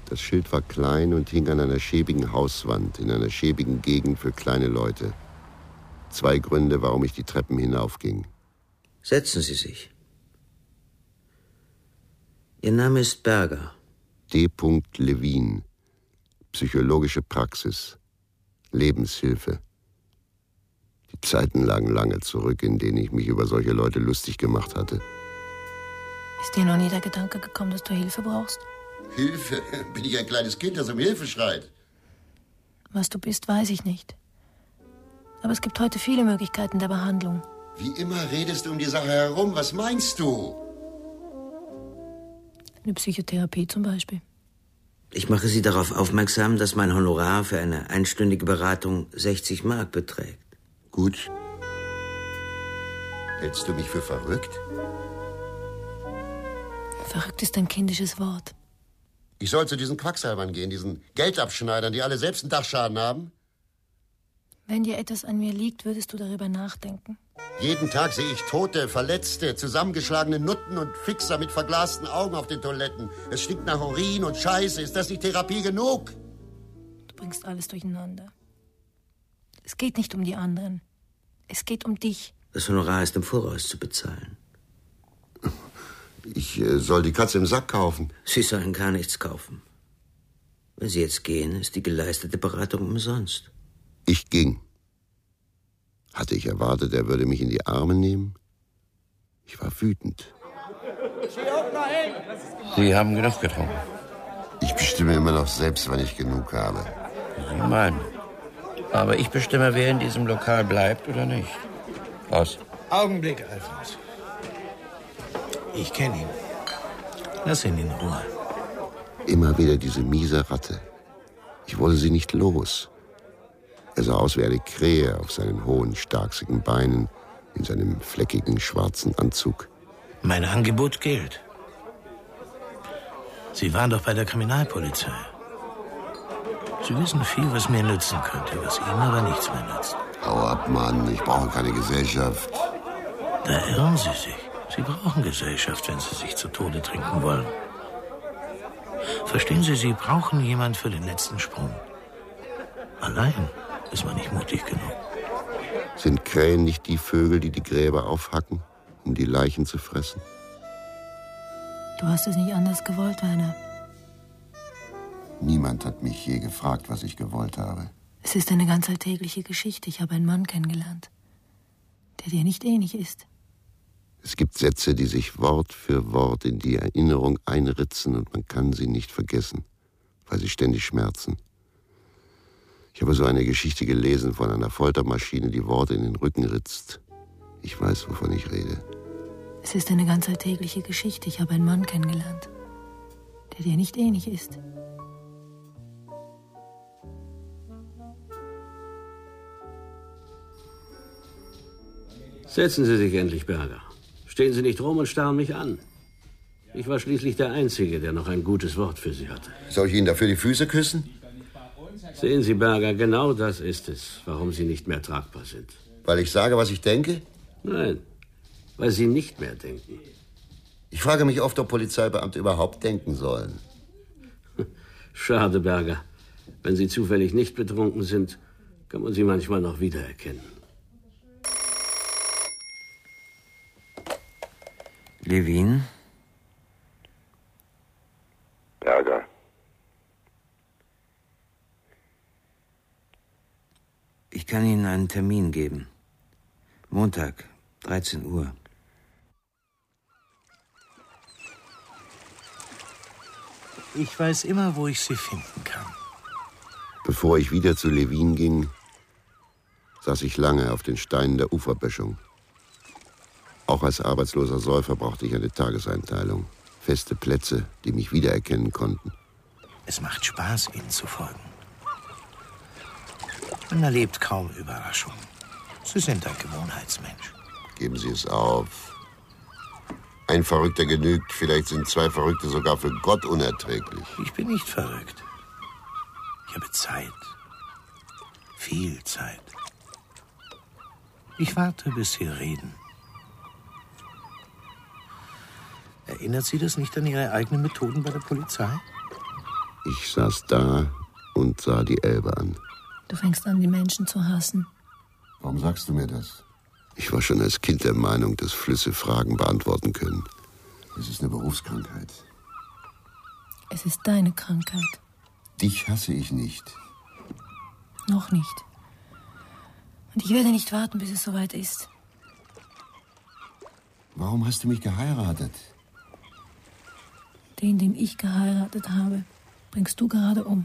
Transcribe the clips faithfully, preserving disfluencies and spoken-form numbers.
Das Schild war klein und hing an einer schäbigen Hauswand in einer schäbigen Gegend für kleine Leute. Zwei Gründe, warum ich die Treppen hinaufging. Setzen Sie sich. Ihr Name ist Berger. D. Levin. Psychologische Praxis. Lebenshilfe. Die Zeiten lagen lange zurück, in denen ich mich über solche Leute lustig gemacht hatte. Ist dir noch nie der Gedanke gekommen, dass du Hilfe brauchst? Hilfe? Bin ich ein kleines Kind, das um Hilfe schreit? Was du bist, weiß ich nicht. Aber es gibt heute viele Möglichkeiten der Behandlung. Wie immer redest du um die Sache herum. Was meinst du? Eine Psychotherapie zum Beispiel. Ich mache Sie darauf aufmerksam, dass mein Honorar für eine einstündige Beratung sechzig Mark beträgt. Gut. Hältst du mich für verrückt? Verrückt ist ein kindisches Wort. Ich soll zu diesen Quacksalbern gehen, diesen Geldabschneidern, die alle selbst einen Dachschaden haben? Wenn dir etwas an mir liegt, würdest du darüber nachdenken. Jeden Tag sehe ich Tote, Verletzte, zusammengeschlagene Nutten und Fixer mit verglasten Augen auf den Toiletten. Es stinkt nach Urin und Scheiße. Ist das nicht Therapie genug? Du bringst alles durcheinander. Es geht nicht um die anderen. Es geht um dich. Das Honorar ist im Voraus zu bezahlen. Ich äh, soll die Katze im Sack kaufen. Sie sollen gar nichts kaufen. Wenn Sie jetzt gehen, ist die geleistete Beratung umsonst. Ich ging. Hatte ich erwartet, er würde mich in die Arme nehmen? Ich war wütend. Sie haben genug getrunken. Ich bestimme immer noch selbst, wann ich genug habe. Sie meinen. Aber ich bestimme, wer in diesem Lokal bleibt oder nicht. Aus. Augenblick, Alfons. Ich kenne ihn. Lass ihn in Ruhe. Immer wieder diese miese Ratte. Ich wollte sie nicht los. Er sah aus wie eine Krähe auf seinen hohen, starksigen Beinen, in seinem fleckigen, schwarzen Anzug. Mein Angebot gilt. Sie waren doch bei der Kriminalpolizei. Sie wissen viel, was mir nützen könnte, was Ihnen aber nichts mehr nützt. Hau ab, Mann. Ich brauche keine Gesellschaft. Da irren Sie sich. Sie brauchen Gesellschaft, wenn Sie sich zu Tode trinken wollen. Verstehen Sie, Sie brauchen jemand für den letzten Sprung. Allein ist man nicht mutig genug. Sind Krähen nicht die Vögel, die die Gräber aufhacken, um die Leichen zu fressen? Du hast es nicht anders gewollt, Werner. Niemand hat mich je gefragt, was ich gewollt habe. Es ist eine ganz alltägliche Geschichte. Ich habe einen Mann kennengelernt, der dir nicht ähnlich ist. Es gibt Sätze, die sich Wort für Wort in die Erinnerung einritzen und man kann sie nicht vergessen, weil sie ständig schmerzen. Ich habe so eine Geschichte gelesen von einer Foltermaschine, die Worte in den Rücken ritzt. Ich weiß, wovon ich rede. Es ist eine ganz alltägliche Geschichte. Ich habe einen Mann kennengelernt, der dir nicht ähnlich ist. Setzen Sie sich endlich, Berger. Stehen Sie nicht rum und starren mich an. Ich war schließlich der Einzige, der noch ein gutes Wort für Sie hatte. Soll ich Ihnen dafür die Füße küssen? Sehen Sie, Berger, genau das ist es, warum Sie nicht mehr tragbar sind. Weil ich sage, was ich denke? Nein, weil Sie nicht mehr denken. Ich frage mich oft, ob Polizeibeamte überhaupt denken sollen. Schade, Berger. Wenn Sie zufällig nicht betrunken sind, kann man Sie manchmal noch wiedererkennen. Levin? Berger. Ich kann Ihnen einen Termin geben. Montag, dreizehn Uhr. Ich weiß immer, wo ich Sie finden kann. Bevor ich wieder zu Levin ging, saß ich lange auf den Steinen der Uferböschung. Auch als arbeitsloser Säufer brauchte ich eine Tageseinteilung. Feste Plätze, die mich wiedererkennen konnten. Es macht Spaß, Ihnen zu folgen. Man erlebt kaum Überraschungen. Sie sind ein Gewohnheitsmensch. Geben Sie es auf. Ein Verrückter genügt, vielleicht sind zwei Verrückte sogar für Gott unerträglich. Ich bin nicht verrückt. Ich habe Zeit. Viel Zeit. Ich warte, bis Sie reden. Erinnert Sie das nicht an Ihre eigenen Methoden bei der Polizei? Ich saß da und sah die Elbe an. Du fängst an, die Menschen zu hassen. Warum sagst du mir das? Ich war schon als Kind der Meinung, dass Flüsse Fragen beantworten können. Es ist eine Berufskrankheit. Es ist deine Krankheit. Dich hasse ich nicht. Noch nicht. Und ich werde nicht warten, bis es soweit ist. Warum hast du mich geheiratet? Den, den ich geheiratet habe, bringst du gerade um.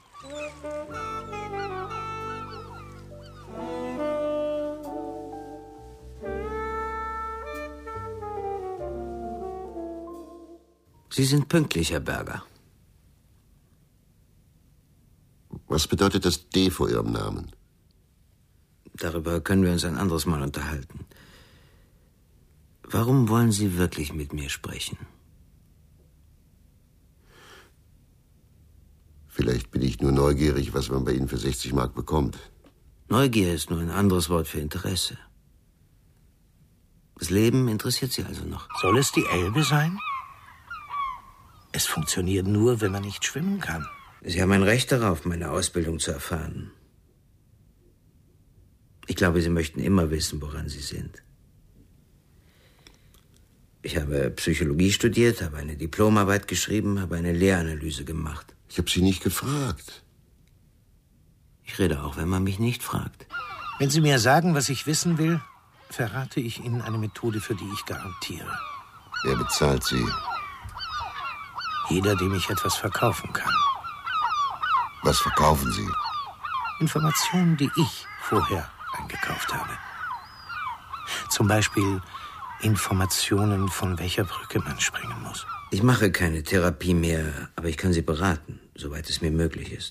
Sie sind pünktlich, Herr Berger. Was bedeutet das D vor Ihrem Namen? Darüber können wir uns ein anderes Mal unterhalten. Warum wollen Sie wirklich mit mir sprechen? Vielleicht bin ich nur neugierig, was man bei Ihnen für sechzig Mark bekommt. Neugier ist nur ein anderes Wort für Interesse. Das Leben interessiert Sie also noch. Soll es die Elbe sein? Es funktioniert nur, wenn man nicht schwimmen kann. Sie haben ein Recht darauf, meine Ausbildung zu erfahren. Ich glaube, Sie möchten immer wissen, woran Sie sind. Ich habe Psychologie studiert, habe eine Diplomarbeit geschrieben, habe eine Lehranalyse gemacht. Ich habe Sie nicht gefragt. Ich rede auch, wenn man mich nicht fragt. Wenn Sie mir sagen, was ich wissen will, verrate ich Ihnen eine Methode, für die ich garantiere. Wer bezahlt Sie? Jeder, dem ich etwas verkaufen kann. Was verkaufen Sie? Informationen, die ich vorher eingekauft habe. Zum Beispiel Informationen, von welcher Brücke man springen muss. Ich mache keine Therapie mehr, aber ich kann Sie beraten, soweit es mir möglich ist.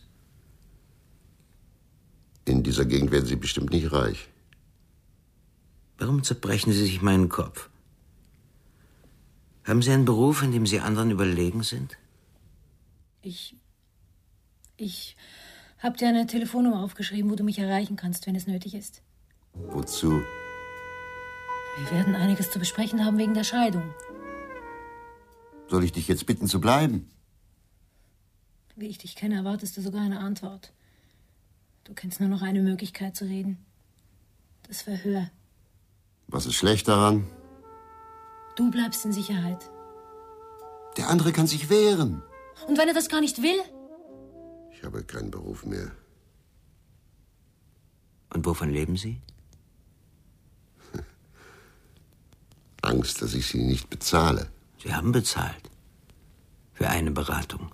In dieser Gegend werden Sie bestimmt nicht reich. Warum zerbrechen Sie sich meinen Kopf? Haben Sie einen Beruf, in dem Sie anderen überlegen sind? Ich... Ich habe dir eine Telefonnummer aufgeschrieben, wo du mich erreichen kannst, wenn es nötig ist. Wozu? Wir werden einiges zu besprechen haben wegen der Scheidung. Soll ich dich jetzt bitten zu bleiben? Wie ich dich kenne, erwartest du sogar eine Antwort. Du kennst nur noch eine Möglichkeit zu reden. Das Verhör. Was ist schlecht daran? Du bleibst in Sicherheit. Der andere kann sich wehren. Und wenn er das gar nicht will? Ich habe keinen Beruf mehr. Und wovon leben Sie? Angst, dass ich Sie nicht bezahle. Sie haben bezahlt. Für eine Beratung.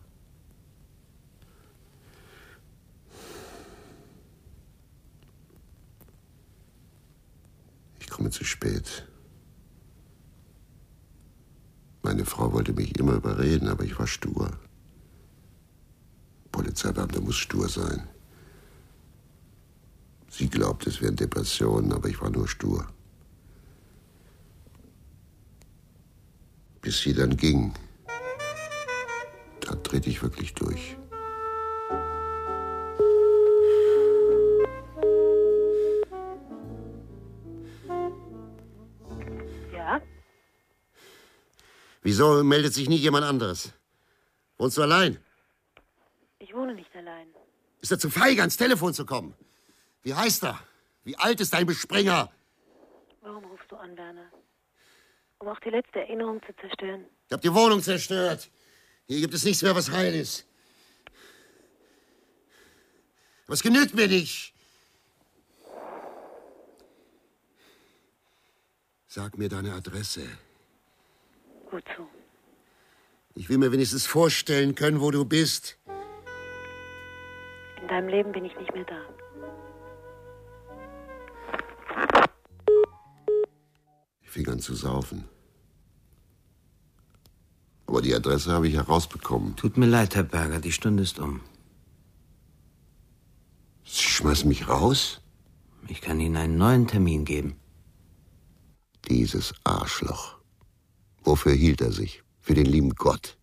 Ich komme zu spät. Meine Frau wollte mich immer überreden, aber ich war stur. Polizeibeamter muss stur sein. Sie glaubt, es wären Depressionen, aber ich war nur stur. Bis sie dann ging. Da drehte ich wirklich durch. Ja? Wieso meldet sich nie jemand anderes? Wohnst du allein? Ich wohne nicht allein. Ist er zu feige, ans Telefon zu kommen? Wie heißt er? Wie alt ist dein Bespringer? Warum rufst du an, Werner? Um auch die letzte Erinnerung zu zerstören. Ich hab die Wohnung zerstört. Hier gibt es nichts mehr, was heil ist. Aber es genügt mir nicht. Sag mir deine Adresse. Wozu? Ich will mir wenigstens vorstellen können, wo du bist. In deinem Leben bin ich nicht mehr da. Ich fing an zu saufen. Aber die Adresse habe ich herausbekommen. Tut mir leid, Herr Berger, die Stunde ist um. Sie schmeißen mich raus? Ich kann Ihnen einen neuen Termin geben. Dieses Arschloch. Wofür hielt er sich? Für den lieben Gott.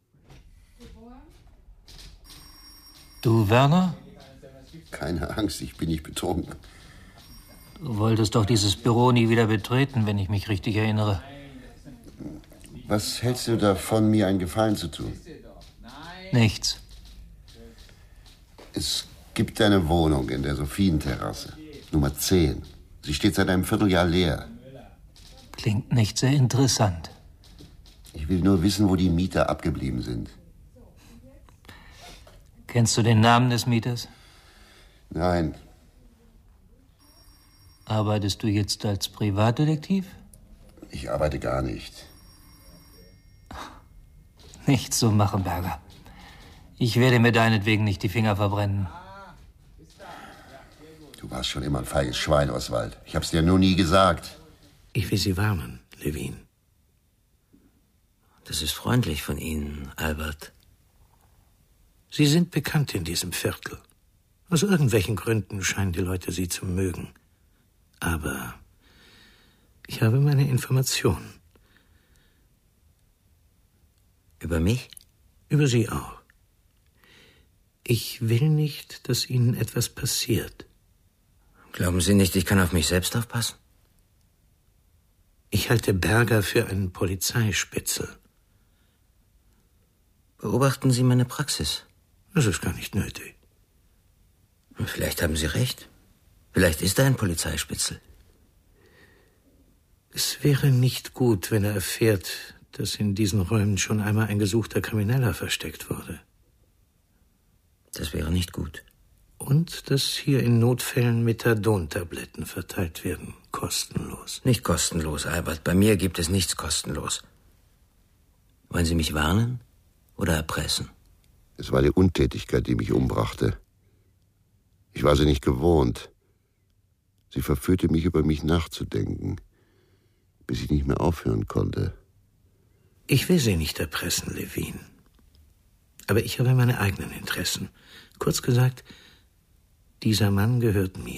Du, Werner? Keine Angst, ich bin nicht betrunken. Du wolltest doch dieses Büro nie wieder betreten, wenn ich mich richtig erinnere. Was hältst du davon, mir einen Gefallen zu tun? Nichts. Es gibt eine Wohnung in der Sophienterrasse, Nummer zehn. Sie steht seit einem Vierteljahr leer. Klingt nicht sehr interessant. Ich will nur wissen, wo die Mieter abgeblieben sind. Kennst du den Namen des Mieters? Nein. Arbeitest du jetzt als Privatdetektiv? Ich arbeite gar nicht. Nicht so machen, Berger. Ich werde mir deinetwegen nicht die Finger verbrennen. Du warst schon immer ein feiges Schwein, Oswald. Ich hab's dir nur nie gesagt. Ich will Sie warnen, Levin. Das ist freundlich von Ihnen, Albert. Sie sind bekannt in diesem Viertel. Aus irgendwelchen Gründen scheinen die Leute Sie zu mögen. Aber ich habe meine Informationen. Über mich? Über Sie auch. Ich will nicht, dass Ihnen etwas passiert. Glauben Sie nicht, ich kann auf mich selbst aufpassen? Ich halte Berger für einen Polizeispitzel. Beobachten Sie meine Praxis. Das ist gar nicht nötig. Vielleicht haben Sie recht. Vielleicht ist er ein Polizeispitzel. Es wäre nicht gut, wenn er erfährt, dass in diesen Räumen schon einmal ein gesuchter Krimineller versteckt wurde. Das wäre nicht gut. Und dass hier in Notfällen Methadon-Tabletten verteilt werden, kostenlos. Nicht kostenlos, Albert. Bei mir gibt es nichts kostenlos. Wollen Sie mich warnen oder erpressen? Es war die Untätigkeit, die mich umbrachte. Ich war sie nicht gewohnt. Sie verführte mich, über mich nachzudenken, bis ich nicht mehr aufhören konnte. Ich will Sie nicht erpressen, Levin. Aber ich habe meine eigenen Interessen. Kurz gesagt, dieser Mann gehört mir.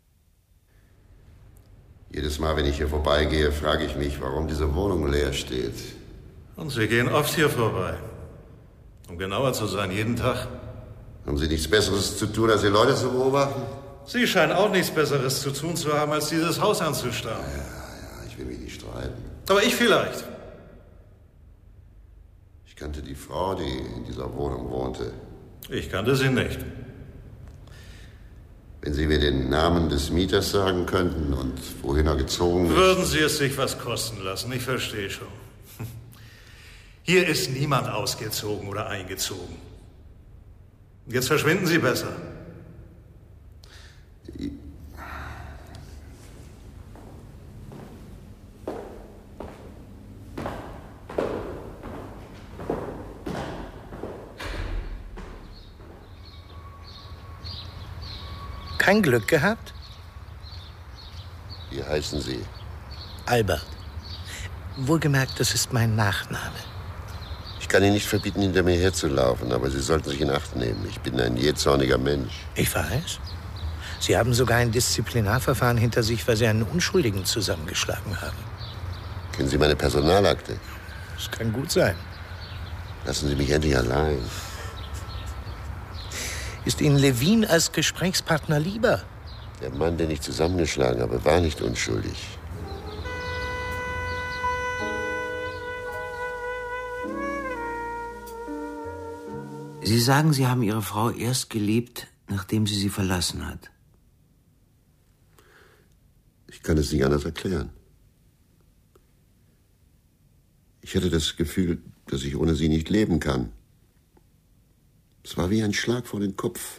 Jedes Mal, wenn ich hier vorbeigehe, frage ich mich, warum diese Wohnung leer steht. Und Sie gehen oft hier vorbei. Um genauer zu sein, jeden Tag. Haben Sie nichts Besseres zu tun, als die Leute zu beobachten? Sie scheinen auch nichts Besseres zu tun zu haben, als dieses Haus anzustarren. Ja, ja, ich will mich nicht streiten. Aber ich vielleicht. Ich kannte die Frau, die in dieser Wohnung wohnte. Ich kannte sie nicht. Wenn Sie mir den Namen des Mieters sagen könnten und wohin er gezogen ist... Würden Sie es sich was kosten lassen, ich verstehe schon. Hier ist niemand ausgezogen oder eingezogen. Jetzt verschwinden Sie besser. Kein Glück gehabt? Wie heißen Sie? Albert. Wohlgemerkt, das ist mein Nachname. Ich kann Ihnen nicht verbieten, hinter mir herzulaufen, aber Sie sollten sich in Acht nehmen. Ich bin ein jähzorniger Mensch. Ich weiß. Sie haben sogar ein Disziplinarverfahren hinter sich, weil Sie einen Unschuldigen zusammengeschlagen haben. Kennen Sie meine Personalakte? Das kann gut sein. Lassen Sie mich endlich allein. Ist Ihnen Levin als Gesprächspartner lieber? Der Mann, den ich zusammengeschlagen habe, war nicht unschuldig. Sie sagen, Sie haben Ihre Frau erst geliebt, nachdem sie sie verlassen hat. Ich kann es nicht anders erklären. Ich hatte das Gefühl, dass ich ohne sie nicht leben kann. Es war wie ein Schlag vor den Kopf.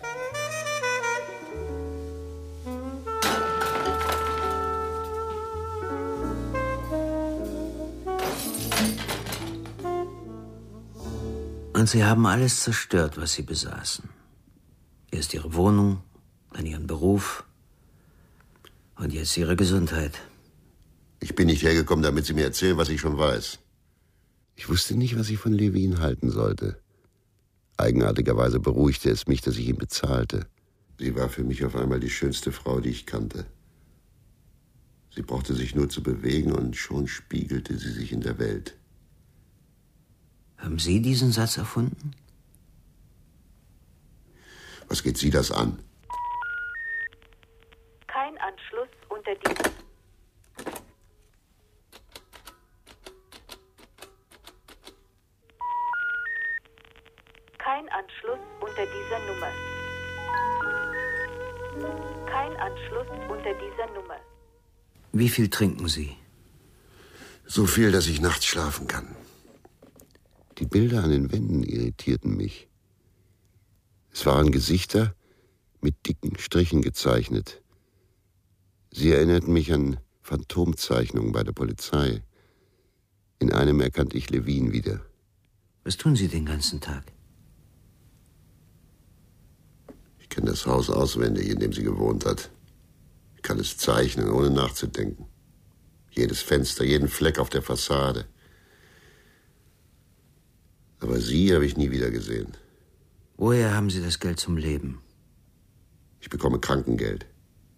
Und Sie haben alles zerstört, was Sie besaßen. Erst Ihre Wohnung, dann Ihren Beruf und jetzt Ihre Gesundheit. Ich bin nicht hergekommen, damit Sie mir erzählen, was ich schon weiß. Ich wusste nicht, was ich von Levin halten sollte. Eigenartigerweise beruhigte es mich, dass ich ihn bezahlte. Sie war für mich auf einmal die schönste Frau, die ich kannte. Sie brauchte sich nur zu bewegen und schon spiegelte sie sich in der Welt. Haben Sie diesen Satz erfunden? Was geht Sie das an? Kein Anschluss unter die... Kein Anschluss unter dieser Nummer. Kein Anschluss unter dieser Nummer. Wie viel trinken Sie? So viel, dass ich nachts schlafen kann. Die Bilder an den Wänden irritierten mich. Es waren Gesichter mit dicken Strichen gezeichnet. Sie erinnerten mich an Phantomzeichnungen bei der Polizei. In einem erkannte ich Levin wieder. Was tun Sie den ganzen Tag? Ich kenne das Haus auswendig, in dem sie gewohnt hat. Ich kann es zeichnen, ohne nachzudenken. Jedes Fenster, jeden Fleck auf der Fassade. Aber sie habe ich nie wieder gesehen. Woher haben Sie das Geld zum Leben? Ich bekomme Krankengeld.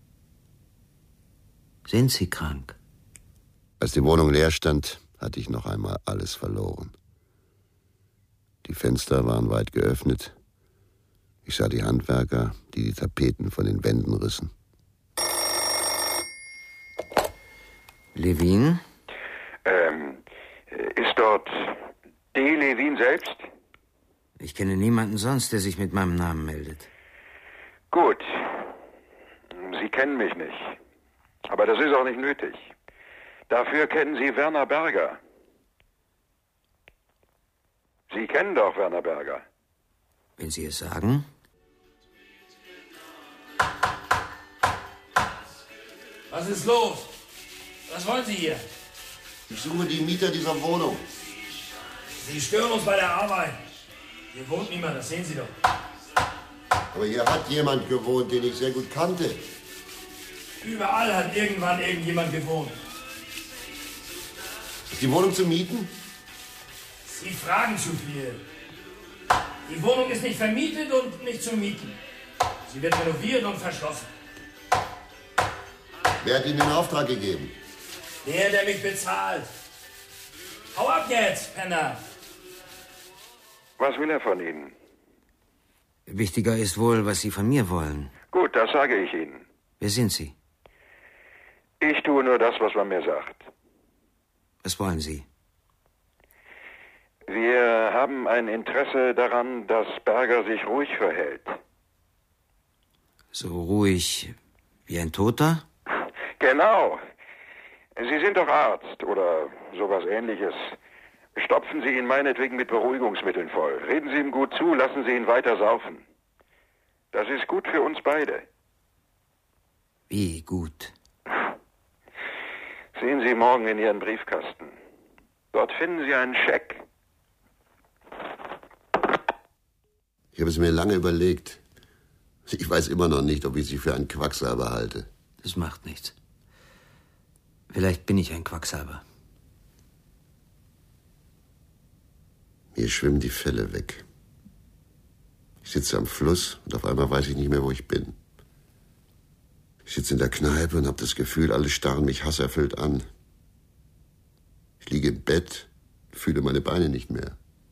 Sind Sie krank? Als die Wohnung leer stand, hatte ich noch einmal alles verloren. Die Fenster waren weit geöffnet. Ich sah die Handwerker, die die Tapeten von den Wänden rissen. Levin? Ähm, ist dort D. Levin selbst? Ich kenne niemanden sonst, der sich mit meinem Namen meldet. Gut. Sie kennen mich nicht. Aber das ist auch nicht nötig. Dafür kennen Sie Werner Berger. Sie kennen doch Werner Berger. Wenn Sie es sagen. Was ist los? Was wollen Sie hier? Ich suche die Mieter dieser Wohnung. Sie stören uns bei der Arbeit. Hier wohnt niemand, das sehen Sie doch. Aber hier hat jemand gewohnt, den ich sehr gut kannte. Überall hat irgendwann irgendjemand gewohnt. Ist die Wohnung zu mieten? Sie fragen zu viel. Die Wohnung ist nicht vermietet und nicht zu mieten. Sie wird renoviert und verschlossen. Wer hat Ihnen den Auftrag gegeben? Der, der mich bezahlt. Hau ab jetzt, Penner. Was will er von Ihnen? Wichtiger ist wohl, was Sie von mir wollen. Gut, das sage ich Ihnen. Wer sind Sie? Ich tue nur das, was man mir sagt. Was wollen Sie? Wir haben ein Interesse daran, dass Berger sich ruhig verhält. So ruhig wie ein Toter? Genau. Sie sind doch Arzt oder sowas Ähnliches. Stopfen Sie ihn meinetwegen mit Beruhigungsmitteln voll. Reden Sie ihm gut zu, lassen Sie ihn weiter saufen. Das ist gut für uns beide. Wie gut? Sehen Sie morgen in Ihren Briefkasten. Dort finden Sie einen Scheck. Ich habe es mir lange überlegt. Ich weiß immer noch nicht, ob ich Sie für einen Quacksalber halte. Das macht nichts. Vielleicht bin ich ein Quacksalber. Mir schwimmen die Fälle weg. Ich sitze am Fluss und auf einmal weiß ich nicht mehr, wo ich bin. Ich sitze in der Kneipe und habe das Gefühl, alle starren mich hasserfüllt an. Ich liege im Bett, fühle meine Beine nicht mehr.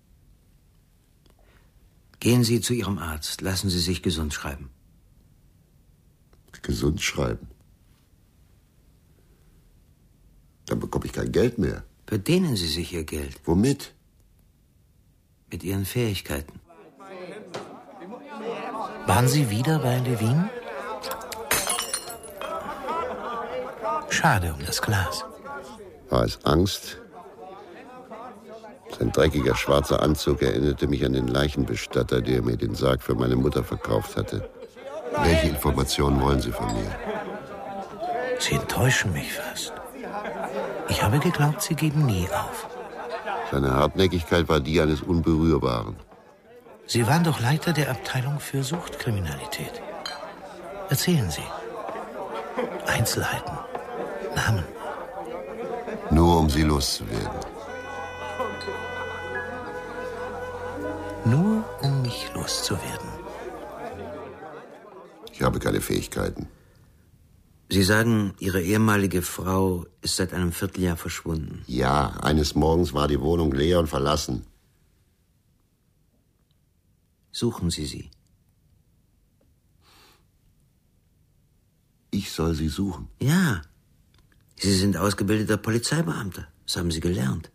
Gehen Sie zu Ihrem Arzt. Lassen Sie sich gesund schreiben. Gesund schreiben? Dann bekomme ich kein Geld mehr. Verdienen Sie sich Ihr Geld. Womit? Mit Ihren Fähigkeiten. Waren Sie wieder bei Levin? Schade um das Glas. War es Angst? Sein dreckiger schwarzer Anzug erinnerte mich an den Leichenbestatter, der mir den Sarg für meine Mutter verkauft hatte. Welche Informationen wollen Sie von mir? Sie enttäuschen mich fast. Ich habe geglaubt, Sie geben nie auf. Seine Hartnäckigkeit war die eines Unberührbaren. Sie waren doch Leiter der Abteilung für Suchtkriminalität. Erzählen Sie. Einzelheiten. Namen. Nur um sie loszuwerden. Nur um mich loszuwerden. Ich habe keine Fähigkeiten. Sie sagen, Ihre ehemalige Frau ist seit einem Vierteljahr verschwunden. Ja, eines Morgens war die Wohnung leer und verlassen. Suchen Sie sie. Ich soll sie suchen? Ja. Sie sind ausgebildeter Polizeibeamter. Das haben Sie gelernt.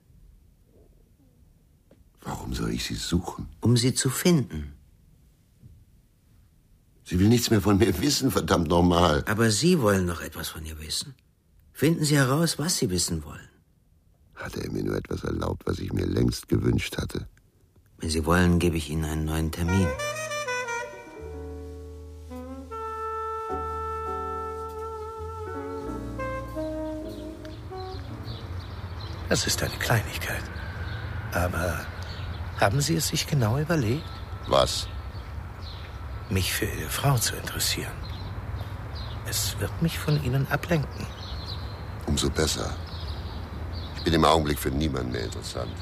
Warum soll ich sie suchen? Um sie zu finden. Sie will nichts mehr von mir wissen, verdammt nochmal. Aber Sie wollen noch etwas von ihr wissen. Finden Sie heraus, was Sie wissen wollen. Hatte er mir nur etwas erlaubt, was ich mir längst gewünscht hatte. Wenn Sie wollen, gebe ich Ihnen einen neuen Termin. Das ist eine Kleinigkeit. Aber haben Sie es sich genau überlegt? Was? Mich für Ihre Frau zu interessieren. Es wird mich von Ihnen ablenken. Umso besser. Ich bin im Augenblick für niemanden mehr interessant.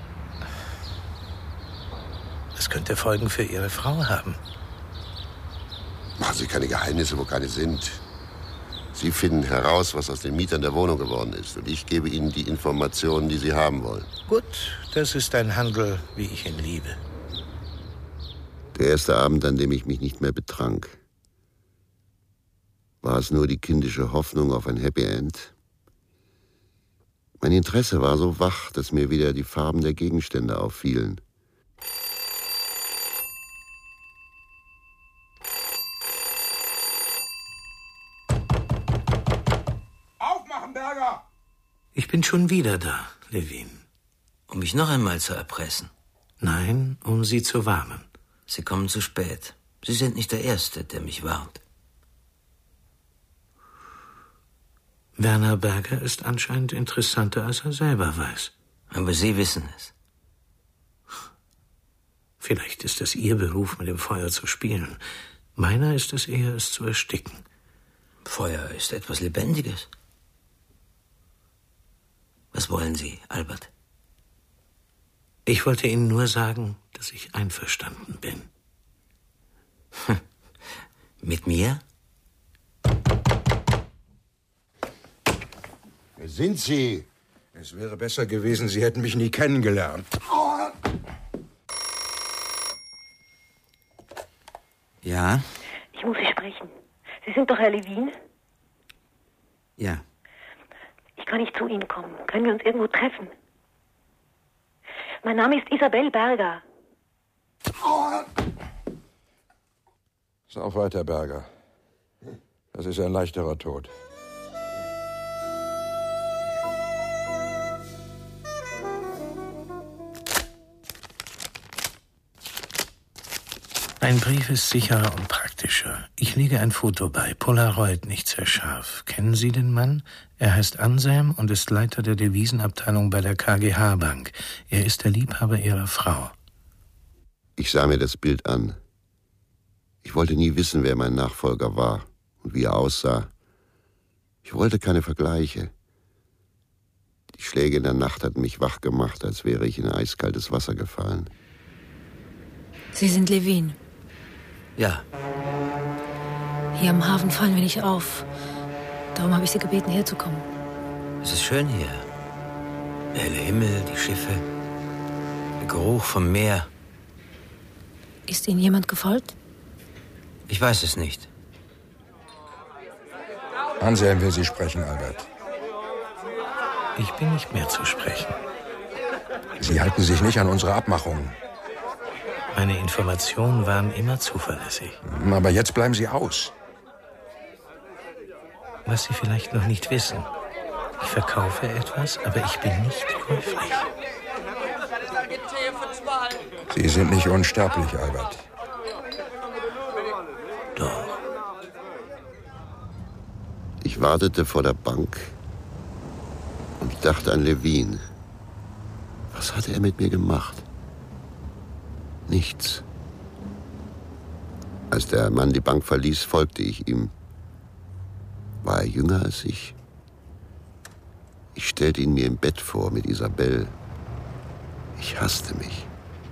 Es könnte Folgen für Ihre Frau haben. Machen Sie keine Geheimnisse, wo keine sind. Sie finden heraus, was aus den Mietern der Wohnung geworden ist. Und ich gebe Ihnen die Informationen, die Sie haben wollen. Gut, das ist ein Handel, wie ich ihn liebe. Der erste Abend, an dem ich mich nicht mehr betrank. War es nur die kindische Hoffnung auf ein Happy End? Mein Interesse war so wach, dass mir wieder die Farben der Gegenstände auffielen. Aufmachen, Berger! Ich bin schon wieder da, Levin. Um mich noch einmal zu erpressen? Nein, um Sie zu warnen. Sie kommen zu spät. Sie sind nicht der Erste, der mich warnt. Werner Berger ist anscheinend interessanter, als er selber weiß. Aber Sie wissen es. Vielleicht ist es Ihr Beruf, mit dem Feuer zu spielen. Meiner ist es eher, es zu ersticken. Feuer ist etwas Lebendiges. Was wollen Sie, Albert? Ich wollte Ihnen nur sagen, dass ich einverstanden bin. Mit mir? Wer sind Sie? Es wäre besser gewesen, Sie hätten mich nie kennengelernt. Ja? Ich muss Sie sprechen. Sie sind doch Herr Levin? Ja. Ich kann nicht zu Ihnen kommen. Können wir uns irgendwo treffen? Mein Name ist Isabel Berger. Sauf weiter, Berger. Das ist ein leichterer Tod. Ein Brief ist sicherer und praktischer. Ich lege ein Foto bei. Polaroid, nicht sehr scharf. Kennen Sie den Mann? Er heißt Anselm und ist Leiter der Devisenabteilung bei der K G H-Bank. Er ist der Liebhaber Ihrer Frau. Ich sah mir das Bild an. Ich wollte nie wissen, wer mein Nachfolger war und wie er aussah. Ich wollte keine Vergleiche. Die Schläge in der Nacht hatten mich wach gemacht, als wäre ich in eiskaltes Wasser gefallen. Sie sind Levin. Ja. Hier am Hafen fallen wir nicht auf. Darum habe ich Sie gebeten, herzukommen. Es ist schön hier. Der helle Himmel, die Schiffe, der Geruch vom Meer. Ist Ihnen jemand gefolgt? Ich weiß es nicht. Anselm will Sie sprechen, Albert. Ich bin nicht mehr zu sprechen. Sie halten sich nicht an unsere Abmachungen. Meine Informationen waren immer zuverlässig. Aber jetzt bleiben Sie aus. Was Sie vielleicht noch nicht wissen. Ich verkaufe etwas, aber ich bin nicht käuflich. Sie sind nicht unsterblich, Albert. Doch. Ich wartete vor der Bank und dachte an Levin. Was hatte er mit mir gemacht? Nichts. Als der Mann die Bank verließ, folgte ich ihm. War er jünger als ich? Ich stellte ihn mir im Bett vor mit Isabel. Ich hasste mich.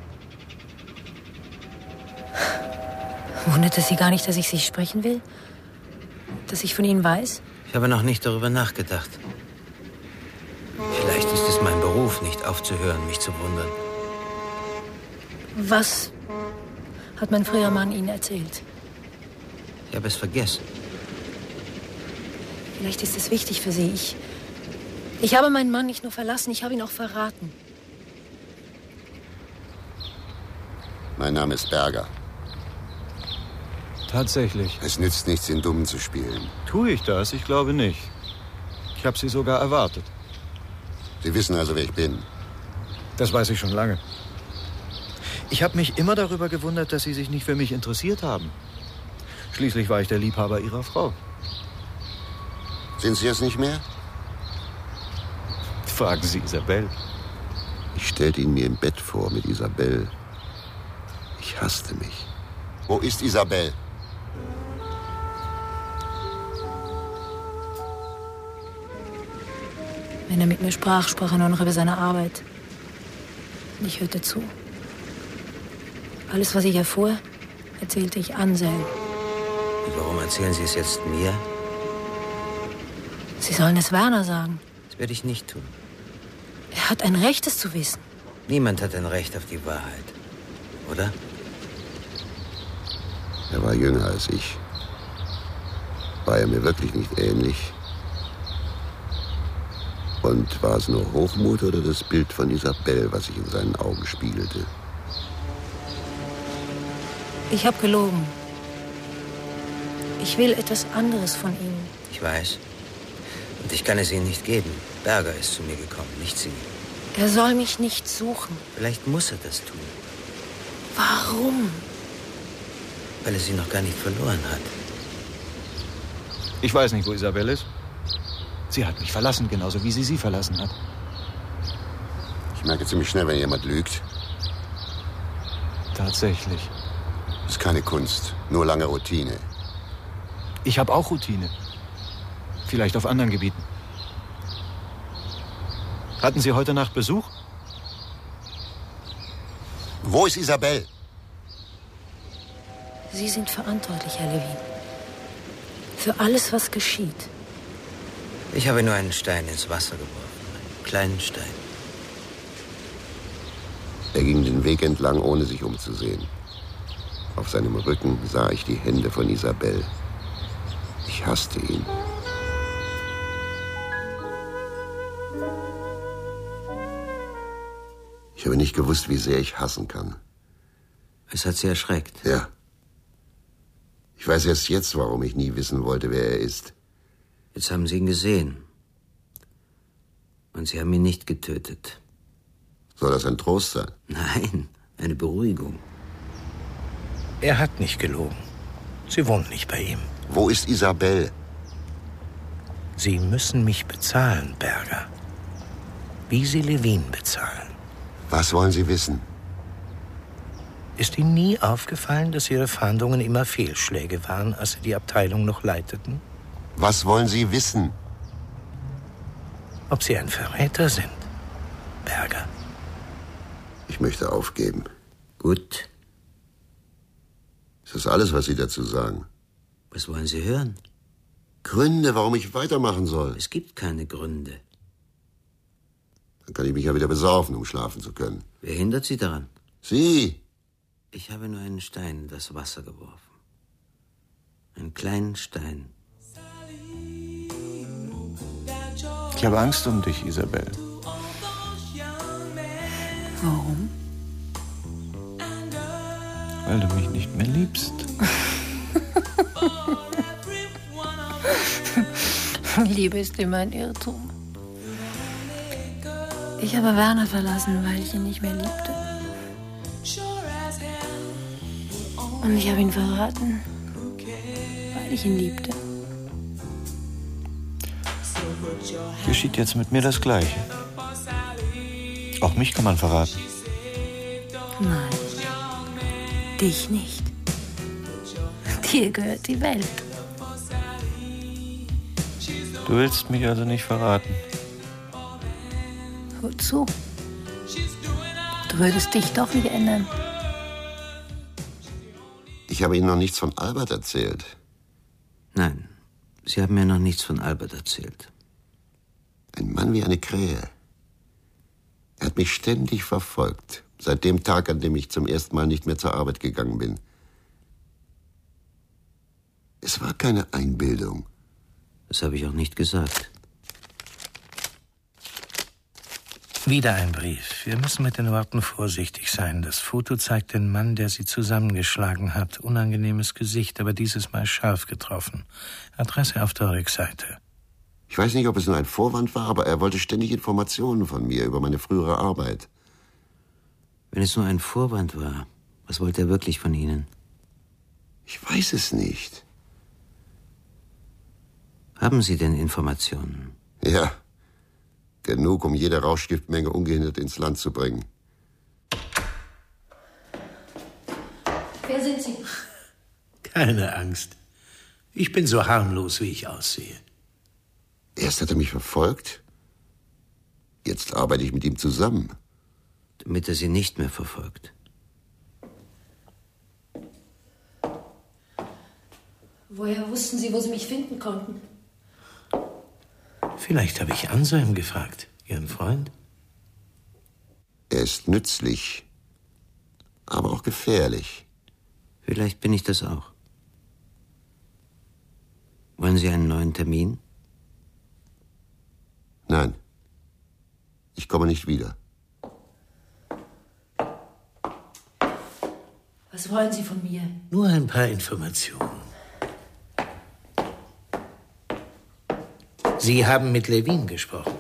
Wundert es Sie gar nicht, dass ich Sie sprechen will? Dass ich von Ihnen weiß? Ich habe noch nicht darüber nachgedacht. Vielleicht ist es mein Beruf, nicht aufzuhören, mich zu wundern. Was hat mein früherer Mann Ihnen erzählt? Ich habe es vergessen. Vielleicht ist es wichtig für Sie. Ich, ich habe meinen Mann nicht nur verlassen, ich habe ihn auch verraten. Mein Name ist Berger. Tatsächlich. Es nützt nichts, den Dummen zu spielen. Tue ich das? Ich glaube nicht. Ich habe Sie sogar erwartet. Sie wissen also, wer ich bin. Das weiß ich schon lange. Ich habe mich immer darüber gewundert, dass Sie sich nicht für mich interessiert haben. Schließlich war ich der Liebhaber Ihrer Frau. Sind Sie es nicht mehr? Fragen Sie Isabelle. Ich stellte ihn mir im Bett vor mit Isabelle. Ich hasste mich. Wo ist Isabelle? Wenn er mit mir sprach, sprach er nur noch über seine Arbeit. Und ich hörte zu. Alles, was ich erfuhr, erzählte ich Anselm. Und warum erzählen Sie es jetzt mir? Sie sollen es Werner sagen. Das werde ich nicht tun. Er hat ein Recht, es zu wissen. Niemand hat ein Recht auf die Wahrheit. Oder? Er war jünger als ich. War er mir wirklich nicht ähnlich? Und war es nur Hochmut oder das Bild von Isabelle, was sich in seinen Augen spiegelte? Ich habe gelogen. Ich will etwas anderes von ihm. Ich weiß. Und ich kann es Ihnen nicht geben. Berger ist zu mir gekommen, nicht Sie. Er soll mich nicht suchen. Vielleicht muss er das tun. Warum? Weil er Sie noch gar nicht verloren hat. Ich weiß nicht, wo Isabelle ist. Sie hat mich verlassen, genauso wie sie Sie verlassen hat. Ich merke ziemlich schnell, wenn jemand lügt. Tatsächlich. Das ist keine Kunst, nur lange Routine. Ich habe auch Routine. Vielleicht auf anderen Gebieten. Hatten Sie heute Nacht Besuch? Wo ist Isabelle? Sie sind verantwortlich, Herr Levin. Für alles, was geschieht. Ich habe nur einen Stein ins Wasser geworfen. Einen kleinen Stein. Er ging den Weg entlang, ohne sich umzusehen. Auf seinem Rücken sah ich die Hände von Isabelle. Ich hasste ihn. Ich habe nicht gewusst, wie sehr ich hassen kann. Es hat Sie erschreckt. Ja. Ich weiß erst jetzt, warum ich nie wissen wollte, wer er ist. Jetzt haben Sie ihn gesehen. Und Sie haben ihn nicht getötet. Soll das ein Trost sein? Nein, eine Beruhigung. Er hat nicht gelogen. Sie wohnt nicht bei ihm. Wo ist Isabelle? Sie müssen mich bezahlen, Berger. Wie Sie Levin bezahlen. Was wollen Sie wissen? Ist Ihnen nie aufgefallen, dass Ihre Fahndungen immer Fehlschläge waren, als Sie die Abteilung noch leiteten? Was wollen Sie wissen? Ob Sie ein Verräter sind, Berger. Ich möchte aufgeben. Gut. Ist das alles, was Sie dazu sagen? Was wollen Sie hören? Gründe, warum ich weitermachen soll. Es gibt keine Gründe. Dann kann ich mich ja wieder besaufen, um schlafen zu können. Wer hindert Sie daran? Sie! Ich habe nur einen Stein in das Wasser geworfen. Einen kleinen Stein. Ich habe Angst um dich, Isabelle. Warum? Weil du mich nicht mehr liebst. Liebe ist immer ein Irrtum. Ich habe Werner verlassen, weil ich ihn nicht mehr liebte. Und ich habe ihn verraten, weil ich ihn liebte. Geschieht jetzt mit mir das Gleiche. Auch mich kann man verraten. Nein, dich nicht. Dir gehört die Welt. Du willst mich also nicht verraten? Wozu? Du würdest dich doch nicht ändern. Ich habe Ihnen noch nichts von Albert erzählt. Nein, Sie haben mir noch nichts von Albert erzählt. Ein Mann wie eine Krähe. Er hat mich ständig verfolgt, seit dem Tag, an dem ich zum ersten Mal nicht mehr zur Arbeit gegangen bin. Es war keine Wieder ein Brief. Wir müssen mit den Worten vorsichtig sein. Das Foto zeigt den Mann, der sie zusammengeschlagen hat. Unangenehmes Gesicht, aber dieses Mal scharf getroffen. Adresse auf der Rückseite. Ich weiß nicht, ob es nur ein Vorwand war, aber er wollte ständig Informationen von mir über meine frühere Arbeit. Wenn es nur ein Vorwand war, was wollte er wirklich von Ihnen? Ich weiß es nicht. Haben Sie denn Informationen? Ja. Genug, um jede Rauschgiftmenge ungehindert ins Land zu bringen. Wer sind Sie? Keine Angst. Ich bin so harmlos, wie ich aussehe. Erst hat er mich verfolgt. Jetzt arbeite ich mit ihm zusammen. Damit er Sie nicht mehr verfolgt. Woher wussten Sie, wo Sie mich finden konnten? Vielleicht habe ich Anselm gefragt, Ihren Freund. Er ist nützlich, aber auch gefährlich. Vielleicht bin ich das auch. Wollen Sie einen neuen Termin? Nein. Ich komme nicht wieder. Was wollen Sie von mir? Nur ein paar Informationen. Sie haben mit Levin gesprochen.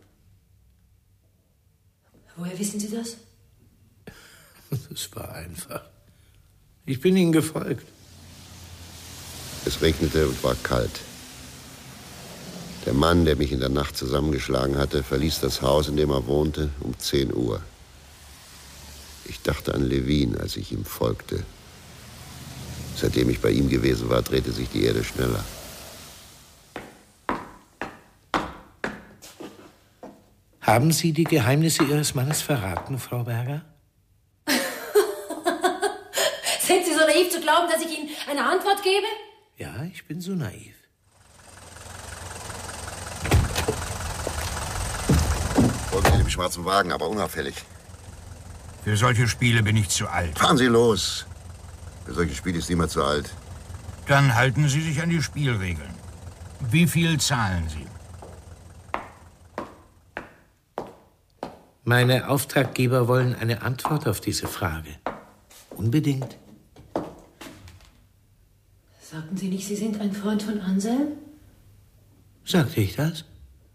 Woher wissen Sie das? Das war einfach. Ich bin Ihnen gefolgt. Es regnete und war kalt. Der Mann, der mich in der Nacht zusammengeschlagen hatte, verließ das Haus, in dem er wohnte, um zehn Uhr. Ich dachte an Levin, als ich ihm folgte. Seitdem ich bei ihm gewesen war, drehte sich die Erde schneller. Haben Sie die Geheimnisse Ihres Mannes verraten, Frau Berger? Sind Sie so naiv zu glauben, dass ich Ihnen eine Antwort gebe? Ja, ich bin so naiv. Folgen Sie dem schwarzen Wagen, aber unauffällig. Für solche Spiele bin ich zu alt. Fahren Sie los. Für solche Spiele ist niemand zu alt. Dann halten Sie sich an die Spielregeln. Wie viel zahlen Sie? Meine Auftraggeber wollen eine Antwort auf diese Frage. Unbedingt. Sagten Sie nicht, Sie sind ein Freund von Anselm? Sagte ich das?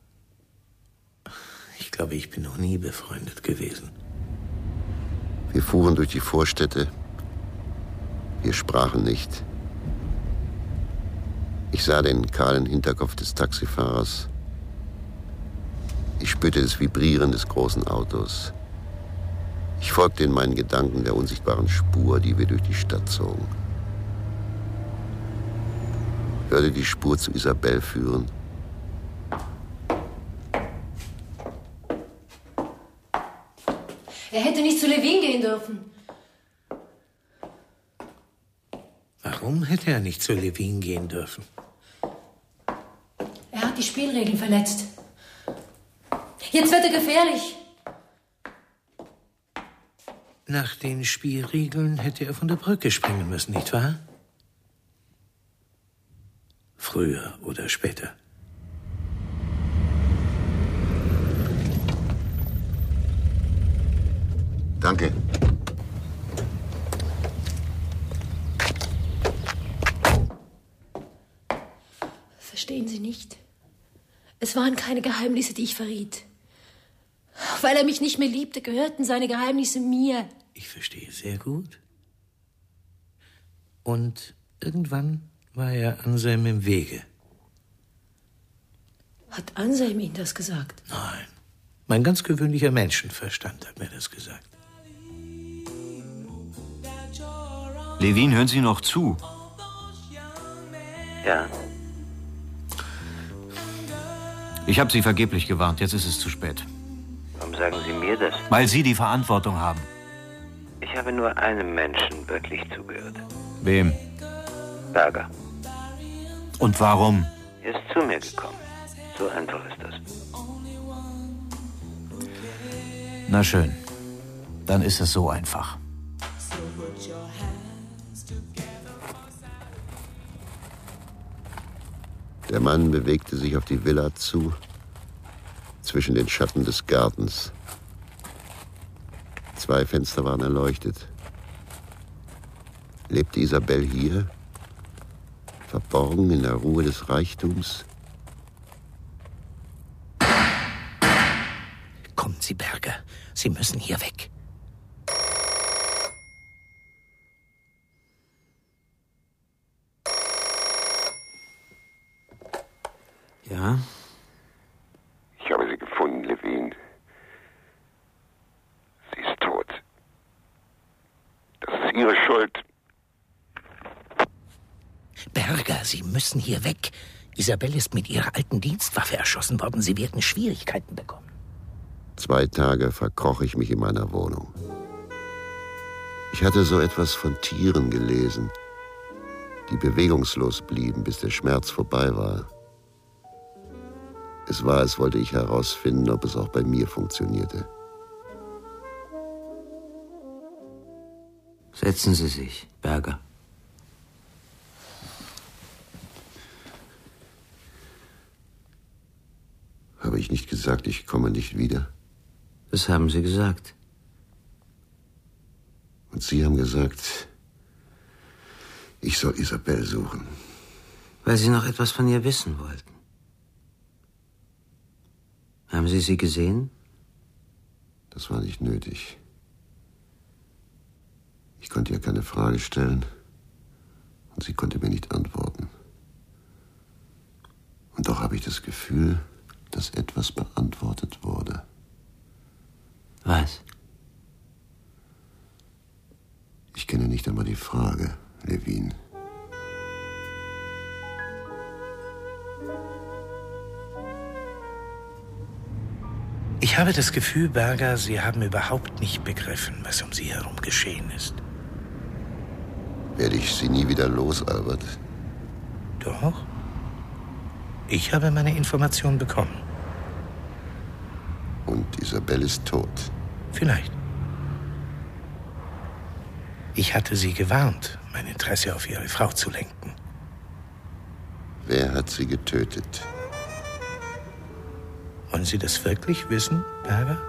Ich glaube, ich bin noch nie befreundet gewesen. Wir fuhren durch die Vorstädte. Wir sprachen nicht. Ich sah den kahlen Hinterkopf des Taxifahrers. Ich spürte das Vibrieren des großen Autos. Ich folgte in meinen Gedanken der unsichtbaren Spur, die wir durch die Stadt zogen. Würde die Spur zu Isabel führen? Er hätte nicht zu Levin gehen dürfen. Warum hätte er nicht zu Levin gehen dürfen? Er hat die Spielregeln verletzt. Jetzt wird er gefährlich. Nach den Spielregeln hätte er von der Brücke springen müssen, nicht wahr? Früher oder später. Danke. Verstehen Sie nicht? Es waren keine Geheimnisse, die ich verriet. Weil er mich nicht mehr liebte, gehörten seine Geheimnisse mir. Ich verstehe sehr gut. Und irgendwann war er Anselm im Wege. Hat Anselm Ihnen das gesagt? Nein. Mein ganz gewöhnlicher Menschenverstand hat mir das gesagt. Levin, hören Sie noch zu? Ja. Ich habe Sie vergeblich gewarnt. Jetzt ist es zu spät. Warum sagen Sie mir das? Weil Sie die Verantwortung haben. Ich habe nur einem Menschen wirklich zugehört. Wem? Berger. Und warum? Er ist zu mir gekommen. So einfach ist das. Na schön. Dann ist es so einfach. Der Mann bewegte sich auf die Villa zu, zwischen den Schatten des Gartens. Zwei Fenster waren erleuchtet. Lebte Isabelle hier, verborgen in der Ruhe des Reichtums? Kommen Sie, Berger. Sie müssen hier weg. Ja? Ich habe sie gefunden, Levin. Sie ist tot. Das ist Ihre Schuld. Berger, Sie müssen hier weg. Isabelle ist mit ihrer alten Dienstwaffe erschossen worden. Sie werden Schwierigkeiten bekommen. Zwei Tage verkroch ich mich in meiner Wohnung. Ich hatte so etwas von Tieren gelesen, die bewegungslos blieben, bis der Schmerz vorbei war. Es war, als wollte ich herausfinden, ob es auch bei mir funktionierte. Setzen Sie sich, Berger. Habe ich nicht gesagt, ich komme nicht wieder? Das haben Sie gesagt. Und Sie haben gesagt, ich soll Isabelle suchen. Weil Sie noch etwas von ihr wissen wollten. Haben Sie sie gesehen? Das war nicht nötig. Ich konnte ihr keine Frage stellen und sie konnte mir nicht antworten. Und doch habe ich das Gefühl, dass etwas beantwortet wurde. Was? Ich kenne nicht einmal die Frage, Levin. Ich habe das Gefühl, Berger, Sie haben überhaupt nicht begriffen, was um Sie herum geschehen ist. Werde ich Sie nie wieder los, Albert? Doch. Ich habe meine Information bekommen. Und Isabelle ist tot. Vielleicht. Ich hatte Sie gewarnt, mein Interesse auf Ihre Frau zu lenken. Wer hat sie getötet? Wollen Sie das wirklich wissen, Berger?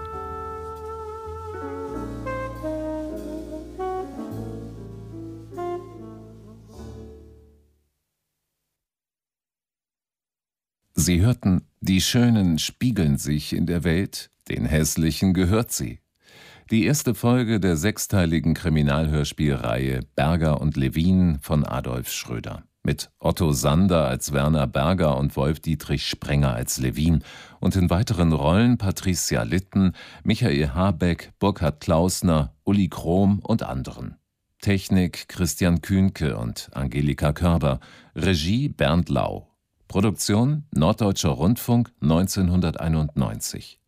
Sie hörten, die Schönen spiegeln sich in der Welt, den Hässlichen gehört sie. Die erste Folge der sechsteiligen Kriminalhörspielreihe Berger und Levin von Adolf Schröder. Mit Otto Sander als Werner Berger und Wolf-Dietrich Sprenger als Levin und in weiteren Rollen Patricia Litten, Michael Habeck, Burkhard Klausner, Uli Krohm und anderen. Technik Christian Kühnke und Angelika Körber, Regie Bernd Lau. Produktion Norddeutscher Rundfunk neunzehnhunderteinundneunzig.